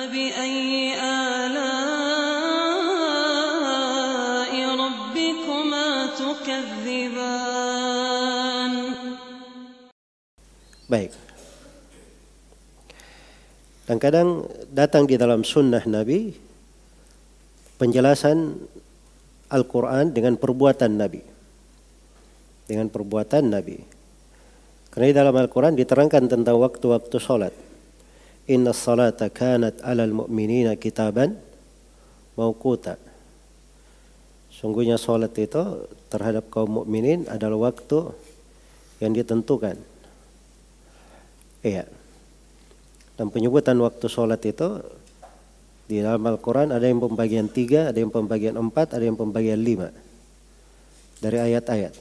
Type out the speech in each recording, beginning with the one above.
فبأي آلاء ربكما تكذبان. Baik. Dan kadang datang di dalam sunnah Nabi penjelasan Al-Quran dengan perbuatan Nabi. Dengan perbuatan Nabi. Karena di dalam Al-Quran diterangkan tentang waktu-waktu salat. Inna salata kanat alal mu'minina kitaban mauquta. Sungguhnya salat itu terhadap kaum mukminin adalah waktu yang ditentukan. Iya. Dan penyebutan waktu salat itu di dalam Al-Quran ada yang pembagian 3, ada yang pembagian 4, ada yang pembagian 5 dari ayat-ayat.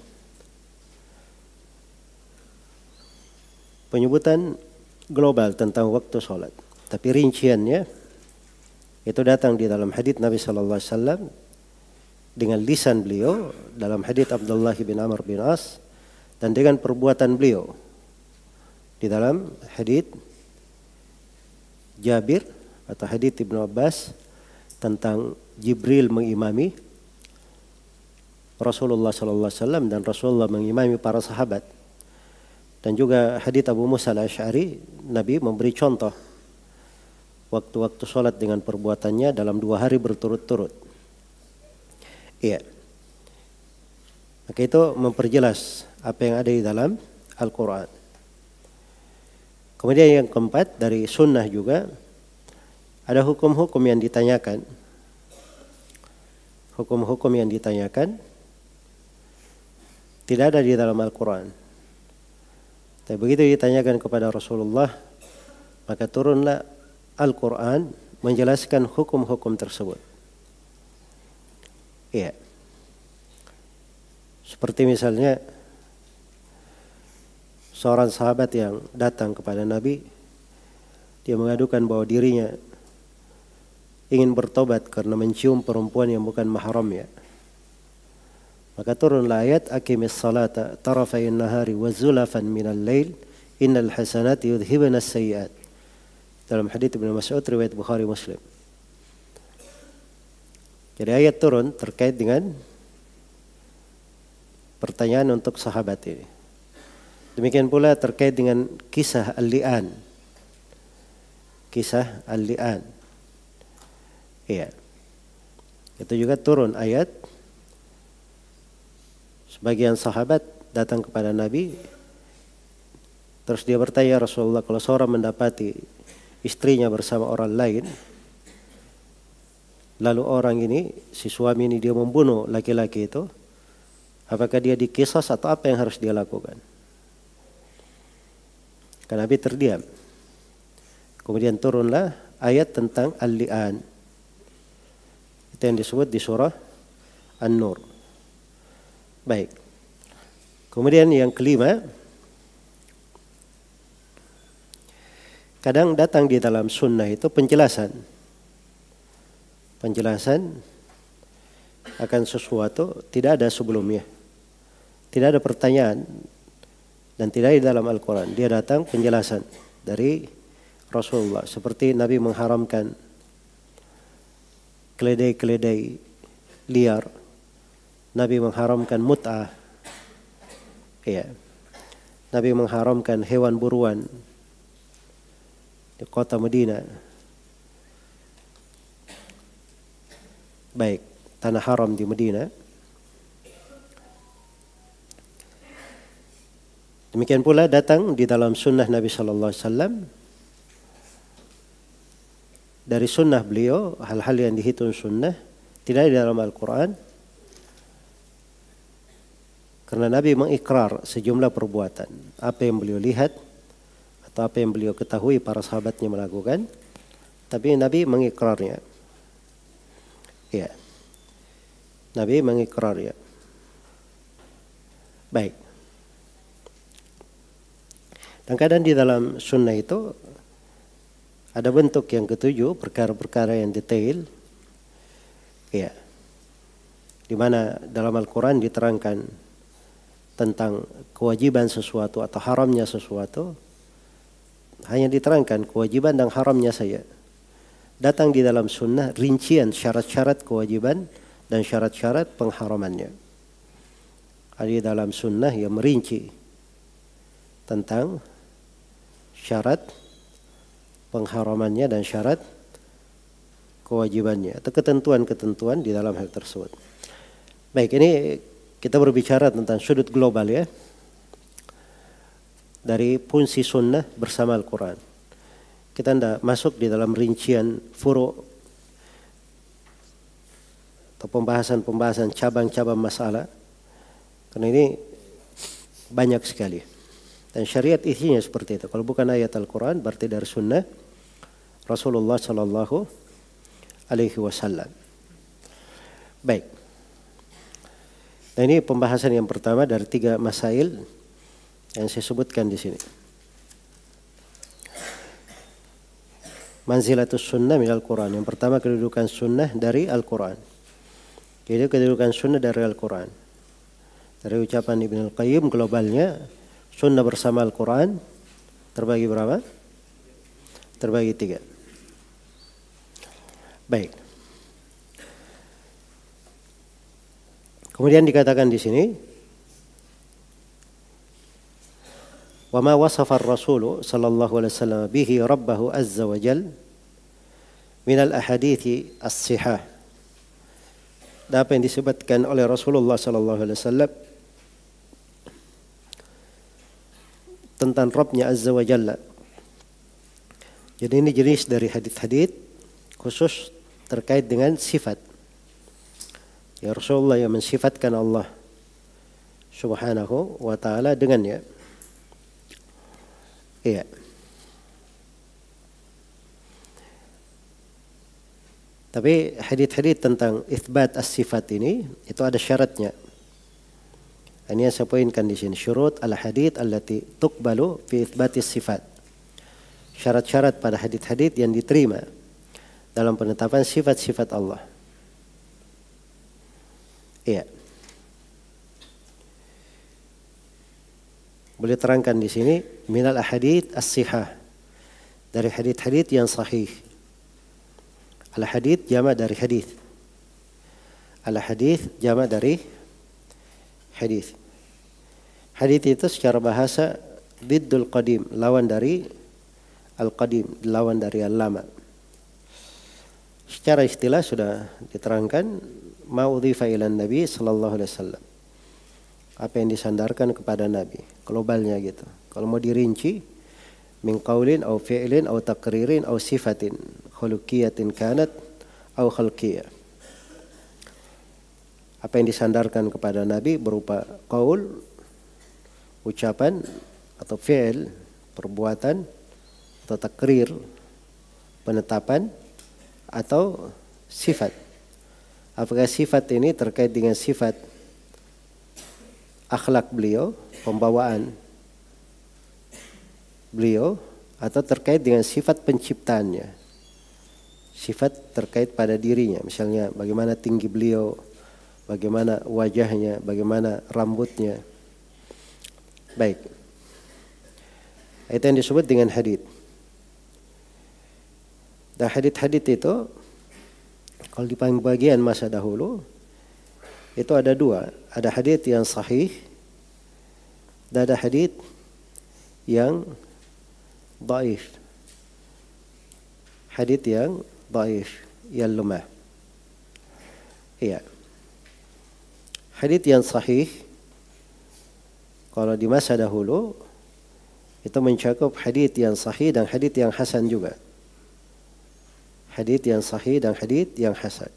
Penyebutan global tentang waktu salat, tapi rinciannya itu datang di dalam hadits Nabi sallallahu alaihi wasallam dengan lisan beliau dalam hadits Abdullah bin Amr bin As dan dengan perbuatan beliau di dalam hadits Jabir atau hadits Ibnu Abbas tentang Jibril mengimami Rasulullah sallallahu alaihi wasallam dan Rasulullah mengimami para sahabat. Dan juga hadits Abu Musa al-Asy'ari, Nabi memberi contoh waktu-waktu sholat dengan perbuatannya dalam 2 hari berturut-turut. Iya. Maka itu memperjelas apa yang ada di dalam Al-Quran. Kemudian yang keempat dari sunnah juga ada hukum-hukum yang ditanyakan. Hukum-hukum yang ditanyakan tidak ada di dalam Al-Quran. Tapi begitu ditanyakan kepada Rasulullah, maka turunlah Al-Quran menjelaskan hukum-hukum tersebut. Iya. Seperti misalnya seorang sahabat yang datang kepada Nabi, dia mengadukan bahwa dirinya ingin bertobat karena mencium perempuan yang bukan mahramnya. Maka turunlah ayat aqimis salata tarafayn nahari wa zulafan minal lail innal hasanati yudhibna as-sayyi'at. Dalam hadits Ibnu Mas'ud riwayat Bukhari Muslim. Jadi ayat turun terkait dengan pertanyaan untuk sahabat ini. Demikian pula terkait dengan kisah al-li'an. Kisah al-li'an. Iya. Itu juga turun ayat. Sebagian sahabat datang kepada Nabi, terus dia bertanya, Rasulullah, kalau seorang mendapati istrinya bersama orang lain, lalu orang ini, si suami ini dia membunuh laki-laki itu, apakah dia dikisas atau apa yang harus dia lakukan? Karena Nabi terdiam. Kemudian turunlah ayat tentang al-li'an. Itu yang disebut di surah An-Nur. Baik. Kemudian yang kelima, kadang datang di dalam sunnah itu penjelasan. Penjelasan akan sesuatu tidak ada sebelumnya. Tidak ada pertanyaan dan tidak di dalam Al-Quran. Dia datang penjelasan dari Rasulullah. Seperti Nabi mengharamkan keledai-keledai liar. Nabi mengharamkan mut'ah. Iya. Nabi mengharamkan hewan buruan di kota Madinah. Baik, tanah haram di Madinah. Demikian pula datang di dalam sunnah Nabi sallallahu alaihi wasallam dari sunnah beliau hal-hal yang dihitung sunnah tidak di dalam Al-Quran. Karena Nabi mengikrar sejumlah perbuatan. Apa yang beliau lihat atau apa yang beliau ketahui para sahabatnya melakukan. Tapi Nabi mengikrarnya. Ya. Nabi mengikrarnya. Baik. Dan kadang di dalam sunnah itu ada bentuk yang ketujuh, perkara-perkara yang detail. Ya. Di mana dalam Al-Quran diterangkan tentang kewajiban sesuatu atau haramnya sesuatu, hanya diterangkan kewajiban dan haramnya saja. datang di dalam sunnah rincian syarat-syarat kewajiban dan syarat-syarat pengharamannya. Ada di dalam sunnah yang merinci tentang syarat pengharamannya dan syarat kewajibannya atau ketentuan-ketentuan di dalam hal tersebut. Baik, ini kita berbicara tentang sudut global ya, dari fungsi sunnah bersama Al-Quran. Kita tidak masuk di dalam rincian furu atau pembahasan-pembahasan cabang-cabang masalah, karena ini banyak sekali. Dan syariat isinya seperti itu. Kalau bukan ayat Al-Quran berarti dari sunnah Rasulullah Sallallahu Alaihi Wasallam. Baik. Nah, ini pembahasan yang pertama dari 3 masail yang saya sebutkan di sini. Manzilatus sunnah min Al-Quran. Yang pertama kedudukan sunnah dari Al-Quran. Jadi kedudukan sunnah dari Al-Quran. Dari ucapan Ibn Al-Qayyim globalnya sunnah bersama Al-Quran terbagi berapa? Terbagi 3. Baik. Kemudian dikatakan di sini, wa ma wasafa ar-rasul sallallahu alaihi wasallam bihi rabbahu azza wa jal min al-ahadithi as-sihah. Dan apa yang disebutkan oleh Rasulullah sallallahu alaihi wasallam tentang Rabbnya azza wa jalla. Jadi ini jenis dari hadits-hadits khusus terkait dengan sifat. Ya, Rasulullah yang mensifatkan Allah Subhanahu wa ta'ala dengannya. Iya. Tapi hadits-hadits tentang itsbat as-sifat ini itu ada syaratnya. Ini yang saya poinkan di sini, syurut al-hadits allati tuqbalu fi itsbatis sifat. Syarat-syarat pada hadits-hadits yang diterima dalam penetapan sifat-sifat Allah. Iya. Boleh terangkan di sini minal ahadits as-sihah, dari hadits-hadits yang sahih. Al-hadits jamak dari hadis. Al-hadits jamak dari hadis. Hadits itu secara bahasa diddul qadim, lawan dari al-qadim, lawan dari al-lama. Secara istilah sudah diterangkan ma udhifa ila Nabi sallallahu alaihi wasallam. Apa yang disandarkan kepada Nabi, globalnya gitu. Kalau mau dirinci, min qaulin au fi'lin au taqririn au sifatin khuluqiyatin kanat au khalqiyah. Apa yang disandarkan kepada Nabi berupa qaul, ucapan atau fi'il, perbuatan atau takrir, penetapan atau sifat. Apakah sifat ini terkait dengan sifat akhlak beliau, pembawaan beliau, atau terkait dengan sifat penciptaannya, sifat terkait pada dirinya, misalnya bagaimana tinggi beliau, bagaimana wajahnya, bagaimana rambutnya. Baik, itu yang disebut dengan hadits. Dan hadits-hadits itu kalau di bagian masa dahulu itu ada 2, ada hadits yang sahih dan ada hadits yang dhaif. Hadits yang dhaif, yang lemah. Iya. Hadits yang sahih kalau di masa dahulu itu mencakup hadits yang sahih dan hadits yang hasan juga. Hadits yang sahih dan hadits yang hasan.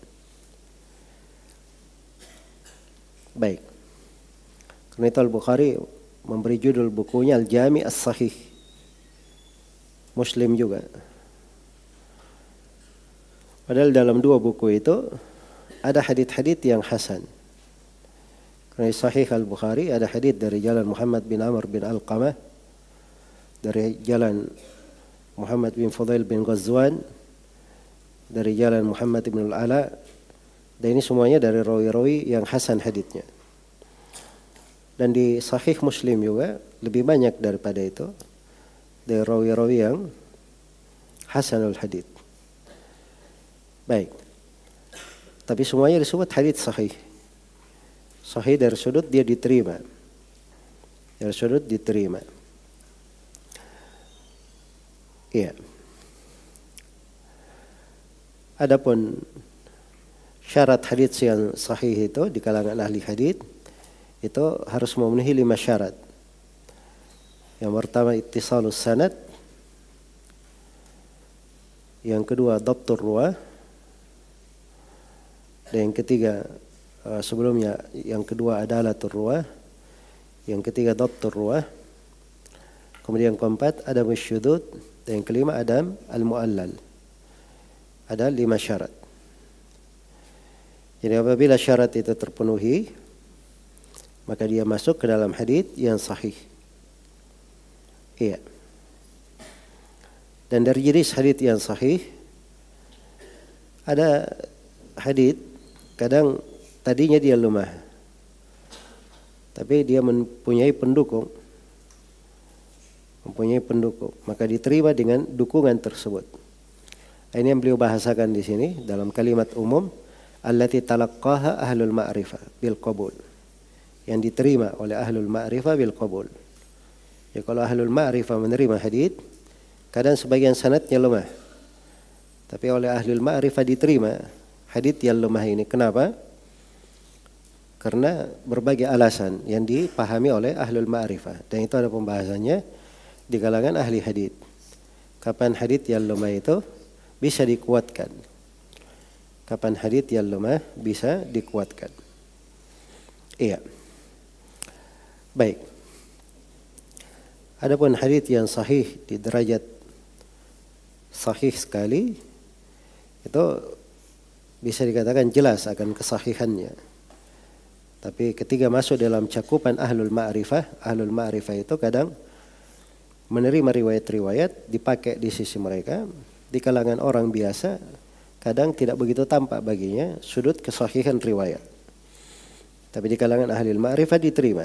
Baik. Karena itu Al-Bukhari memberi judul bukunya Al-Jami' As-Sahih. Muslim juga. Padahal dalam 2 buku itu ada hadits-hadits yang hasan. Karena Sahih Al-Bukhari ada hadits dari jalan Muhammad bin Amr bin Alqamah, dari jalan Muhammad bin Fudail bin Ghazwan, dari jalan Muhammad bin Al-Ala, dan ini semuanya dari rawi-rawi yang hasan haditsnya. Dan di Sahih Muslim juga lebih banyak daripada itu, dari rawi-rawi yang hasanul hadits. Baik. Tapi semuanya disebut hadits sahih. Sahih dari sudut dia diterima. Dari sudut diterima. Iya. Adapun syarat hadits yang sahih itu di kalangan ahli hadits itu harus memenuhi 5 syarat. Yang pertama ittisalus sanad. Yang kedua dhabtur ruwah. Dan yang ketiga sebelumnya yang kedua adalatur ruwah. Yang ketiga dhabtur ruwah. Kemudian yang keempat adam syudud. Dan yang kelima adam al-mu'allal. Ada 5 syarat. Jadi apabila syarat itu terpenuhi, maka dia masuk ke dalam hadits yang sahih. Iya. Dan dari jenis hadits yang sahih, ada hadits kadang tadinya dia lemah, tapi dia mempunyai pendukung, maka diterima dengan dukungan tersebut. Ini yang beliau bahasakan di sini dalam kalimat umum, allati talaqqaha ahlul ma'rifah bil qabul. Yang diterima oleh ahlul ma'rifah bil qabul. Ya, kalau ahlul ma'rifah menerima hadits, kadang sebagian sanadnya lemah. Tapi oleh ahlul ma'rifah diterima hadits yang lemah ini. Kenapa? Karena berbagai alasan yang dipahami oleh ahlul ma'rifah. Dan itu ada pembahasannya di kalangan ahli hadits. Kapan hadits yang lemah itu bisa dikuatkan? Kapan hadits yang lemah bisa dikuatkan? Iya. Baik. Adapun hadits yang sahih di derajat sahih sekali, itu bisa dikatakan jelas akan kesahihannya. Tapi ketika masuk dalam cakupan ahlul ma'rifah itu kadang menerima riwayat-riwayat dipakai di sisi mereka. Di kalangan orang biasa kadang tidak begitu tampak baginya sudut kesahihan riwayat. Tapi di kalangan ahli ma'rifah diterima.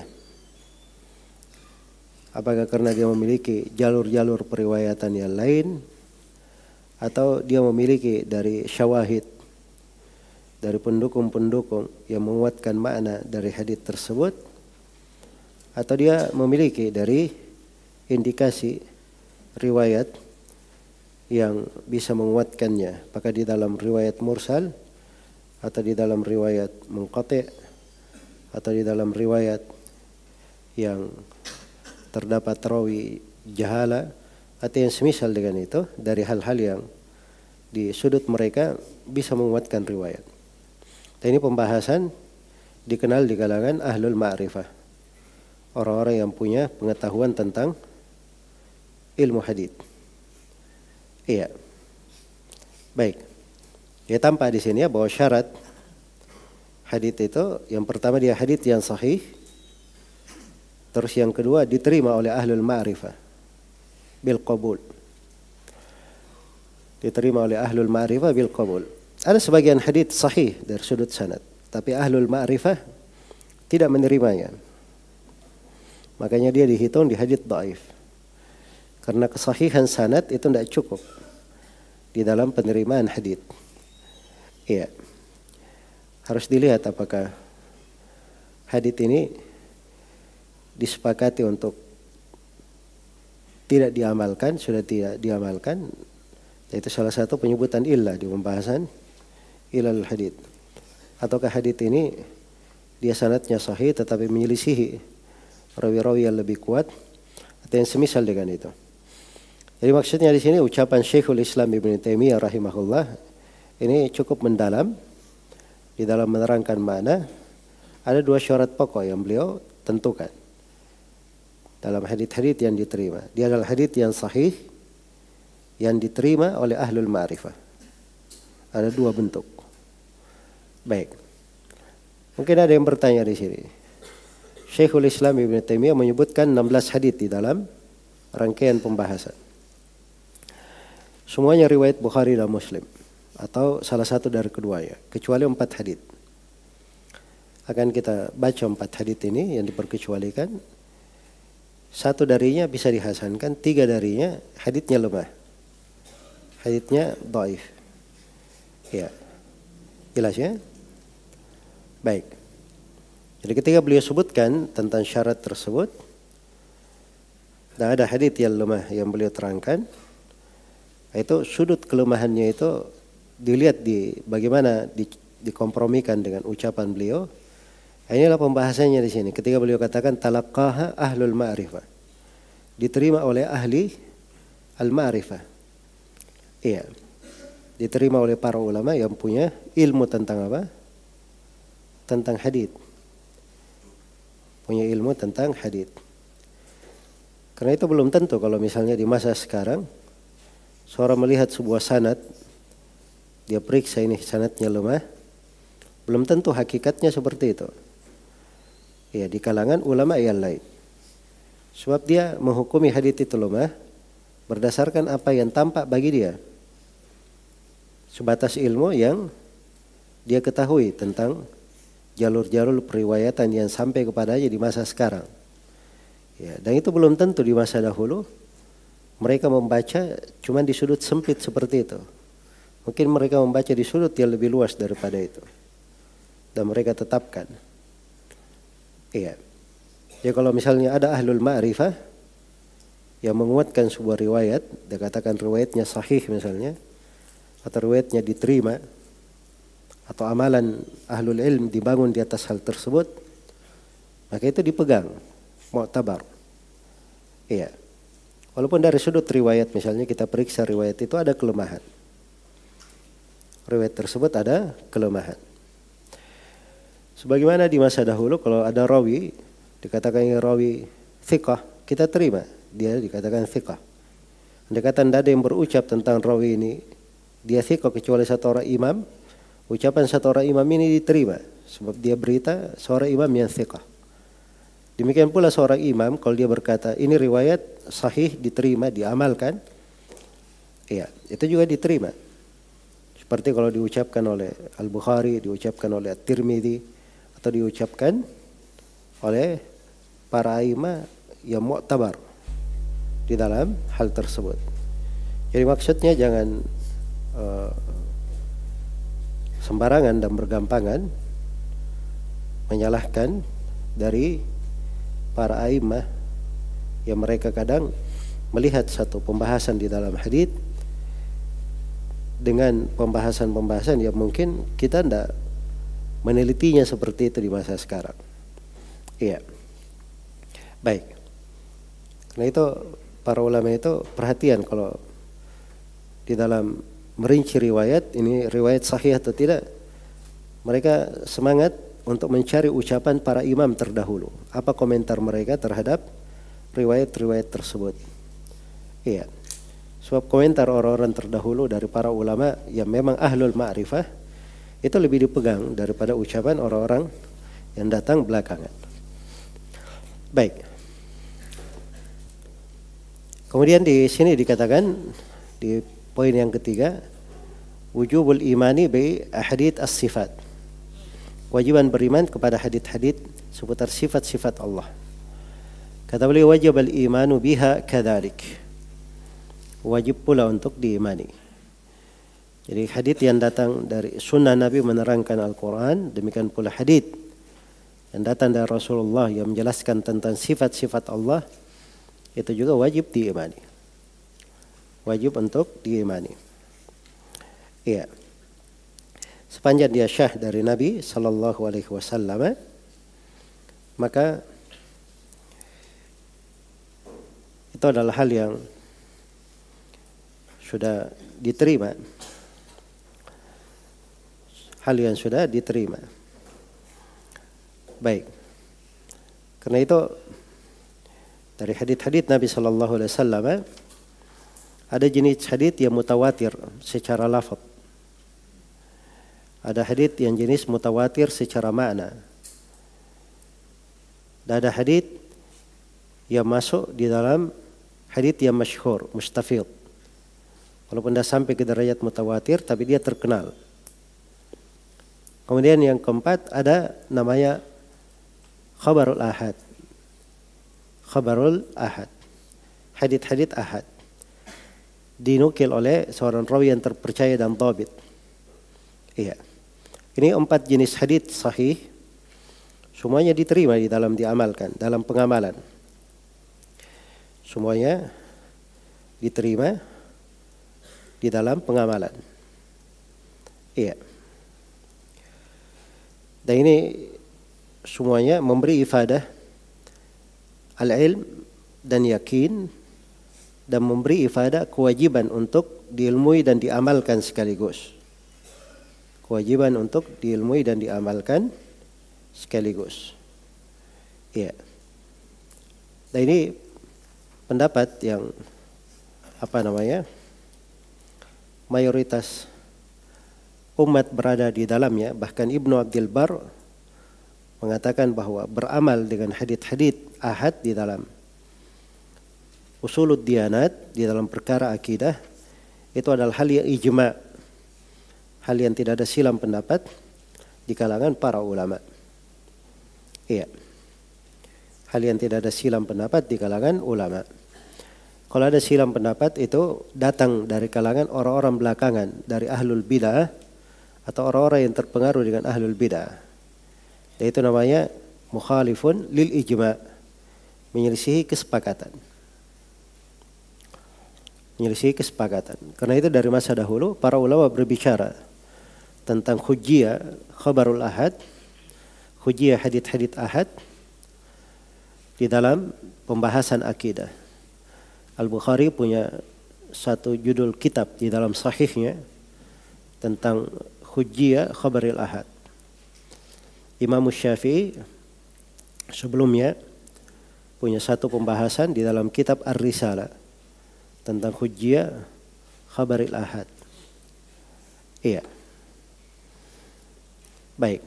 Apakah karena dia memiliki jalur-jalur periwayatan yang lain, atau dia memiliki dari syawahid, dari pendukung-pendukung yang menguatkan makna dari hadits tersebut, atau dia memiliki dari indikasi riwayat yang bisa menguatkannya, apakah di dalam riwayat mursal, atau di dalam riwayat munqati', atau di dalam riwayat yang terdapat rawi jahala, atau yang semisal dengan itu dari hal-hal yang di sudut mereka bisa menguatkan riwayat. Dan ini pembahasan dikenal di kalangan ahlul ma'rifah, orang-orang yang punya pengetahuan tentang ilmu hadits. Iya. Baik. Ya, tampak di sini ya bahwa syarat hadits itu yang pertama dia hadits yang sahih. Terus yang kedua diterima oleh ahlul ma'rifah bil qabul. Diterima oleh ahlul ma'rifah bil qabul. Ada sebagian hadits sahih dari sudut sanad, tapi ahlul ma'rifah tidak menerimanya. Makanya dia dihitung di hadits dhaif. Karena kesahihan sanad itu tidak cukup di dalam penerimaan hadits. Iya. Harus dilihat apakah hadits ini disepakati untuk tidak diamalkan, sudah tidak diamalkan. Itu salah satu penyebutan illah di pembahasan ilal hadits. Ataukah hadits ini dia sanadnya sahih tetapi menyelisihi rawi-rawi yang lebih kuat, atau yang semisal dengan itu. Jadi maksudnya di sini ucapan Syekhul Islam Ibnu Taimiyah rahimahullah ini cukup mendalam di dalam menerangkan makna. Ada 2 syarat pokok yang beliau tentukan dalam hadits-hadits yang diterima. Dia adalah hadits yang sahih yang diterima oleh ahlul ma'rifah. Ada 2 bentuk. Baik. Mungkin ada yang bertanya di sini. Syekhul Islam Ibnu Taimiyah menyebutkan 16 hadits di dalam rangkaian pembahasan. Semuanya riwayat Bukhari dan Muslim atau salah satu dari keduanya, kecuali 4 hadits. Akan kita baca 4 hadits ini yang diperkecualikan. 1 darinya bisa dihasankan, 3 darinya haditsnya lemah, haditsnya dhaif. Ya, jelas ya? Baik. Jadi ketika beliau sebutkan tentang syarat tersebut, dan ada hadits yang lemah yang beliau terangkan, itu sudut kelemahannya itu dilihat di bagaimana dikompromikan dengan ucapan beliau. Inilah pembahasannya di sini. Ketika beliau katakan talaqqaha ahlul ma'rifah, diterima oleh ahli al-ma'rifah. Iya. Diterima oleh para ulama yang punya ilmu tentang apa? Tentang hadits. Punya ilmu tentang hadits. Karena itu belum tentu kalau misalnya di masa sekarang seorang melihat sebuah sanad, dia periksa ini sanadnya lemah, belum tentu hakikatnya seperti itu. Ya, di kalangan ulama yang lain. Sebab dia menghukumi hadits itu lemah berdasarkan apa yang tampak bagi dia. Sebatas ilmu yang dia ketahui tentang jalur-jalur periwayatan yang sampai kepadanya di masa sekarang. Ya, dan itu belum tentu di masa dahulu mereka membaca cuma di sudut sempit seperti itu. Mungkin mereka membaca di sudut yang lebih luas daripada itu. Dan mereka tetapkan. Iya. Ya kalau misalnya ada ahlul ma'rifah yang menguatkan sebuah riwayat, dia katakan riwayatnya sahih misalnya, atau riwayatnya diterima, atau amalan ahlul ilm dibangun di atas hal tersebut, maka itu dipegang, mu'tabar. Iya. Walaupun dari sudut riwayat misalnya kita periksa riwayat itu ada kelemahan. Riwayat tersebut ada kelemahan. Sebagaimana di masa dahulu kalau ada rawi, dikatakan rawi thiqah, kita terima. Dia dikatakan thiqah. Dikatakan tidak ada yang berucap tentang rawi ini, dia thiqah kecuali satu orang imam. Ucapan satu orang imam ini diterima. Sebab dia berita seorang imam yang thiqah. Demikian pula seorang imam kalau dia berkata ini riwayat sahih diterima, diamalkan. Ya, itu juga diterima. Seperti kalau diucapkan oleh Al-Bukhari, diucapkan oleh At-Tirmidzi, atau diucapkan oleh para imam yang mu'tabar di dalam hal tersebut. Jadi maksudnya jangan sembarangan dan bergampangan menyalahkan dari para imam yang mereka kadang melihat satu pembahasan di dalam hadits dengan pembahasan-pembahasan yang mungkin kita tidak menelitinya seperti itu di masa sekarang. Iya. Baik. Karena itu para ulama itu perhatian kalau di dalam merinci riwayat, ini riwayat sahih atau tidak. Mereka semangat untuk mencari ucapan para imam terdahulu. Apa komentar mereka terhadap riwayat-riwayat tersebut. Iya. Sebab komentar orang-orang terdahulu dari para ulama yang memang ahlul ma'rifah itu lebih dipegang daripada ucapan orang-orang yang datang belakangan. Baik. Kemudian di sini dikatakan di poin yang ketiga, wujubul imani bi ahadits as-sifat. Kewajiban beriman kepada hadits-hadits seputar sifat-sifat Allah. Kata beliau wajib al-imanu biha kadzalik. Wajib pula untuk diimani. Jadi hadits yang datang dari sunnah Nabi menerangkan Al-Quran, demikian pula hadits yang datang dari Rasulullah yang menjelaskan tentang sifat-sifat Allah, itu juga wajib diimani. Wajib untuk diimani. Iya. Sepanjang dia syah dari Nabi Sallallahu Alaihi Wasallam, maka itu adalah hal yang sudah diterima. Hal yang sudah diterima. Baik. Karena itu dari hadits-hadits Nabi Sallallahu Alaihi Wasallam ada jenis hadits yang mutawatir secara lafaz. Ada hadits yang jenis mutawatir secara makna. Dan ada hadits yang masuk di dalam hadits yang masyhur, mustafid. Walaupun dah sampai ke derajat mutawatir, tapi dia terkenal. Kemudian yang keempat ada namanya khabarul ahad. Khabarul ahad. Hadits-hadits ahad. Dinukil oleh seorang rawi yang terpercaya dan dhabit. Iya. Ini 4 jenis hadits sahih. Semuanya diterima di dalam diamalkan, dalam pengamalan. Semuanya diterima di dalam pengamalan. Iya. Dan ini semuanya memberi ifadah al-ilm dan yakin, dan memberi ifadah kewajiban untuk diilmui dan diamalkan sekaligus. Kewajiban untuk diilmui dan diamalkan sekaligus. Iya. Dan ini pendapat yang mayoritas umat berada di dalamnya. Bahkan Ibnu Abdul Bar mengatakan bahwa beramal dengan hadits-hadits ahad di dalam usulud diyanat, di dalam perkara akidah, itu adalah hal yang ijma', hal yang tidak ada silang pendapat di kalangan para ulama. Iya. Hal yang tidak ada silang pendapat di kalangan ulama. Kalau ada silang pendapat itu datang dari kalangan orang-orang belakangan, dari ahlul bid'ah atau orang-orang yang terpengaruh dengan ahlul bid'ah. Itu namanya mukhalifun lil ijma', menyelisihi kesepakatan. Menyelisihi kesepakatan. Karena itu dari masa dahulu para ulama berbicara tentang hujjiyah khabarul ahad, hujjiyah hadits-hadits ahad di dalam pembahasan akidah. Al-Bukhari punya satu judul kitab di dalam sahihnya tentang hujjiyah khabaril ahad. Imam Syafi'i sebelumnya punya satu pembahasan di dalam kitab Ar-Risalah tentang hujjiyah khabaril ahad. Iya. Baik.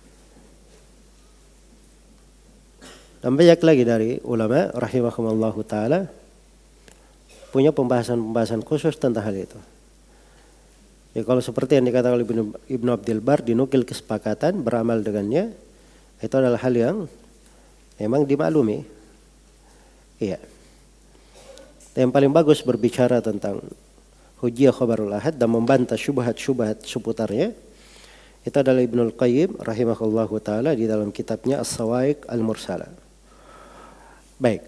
Dan banyak lagi dari ulama rahimahumullahu ta'ala punya pembahasan-pembahasan khusus tentang hal itu. Ya, kalau seperti yang dikatakan oleh Ibnu Abdul Bar, dinukil kesepakatan, beramal dengannya, itu adalah hal yang memang dimaklumi. Iya. Yang paling bagus berbicara tentang hujjiyah khabarul ahad dan membantah syubhat-syubhat seputarnya, itu adalah Ibnul Qayyim rahimahullahu ta'ala di dalam kitabnya As-Sawa'iq Al-Mursalah. Baik.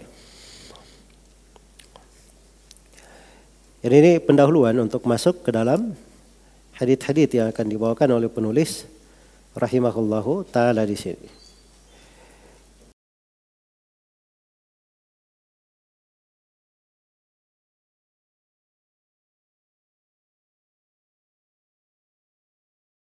Jadi ini pendahuluan untuk masuk ke dalam hadits-hadits yang akan dibawakan oleh penulis rahimahullahu ta'ala di sini.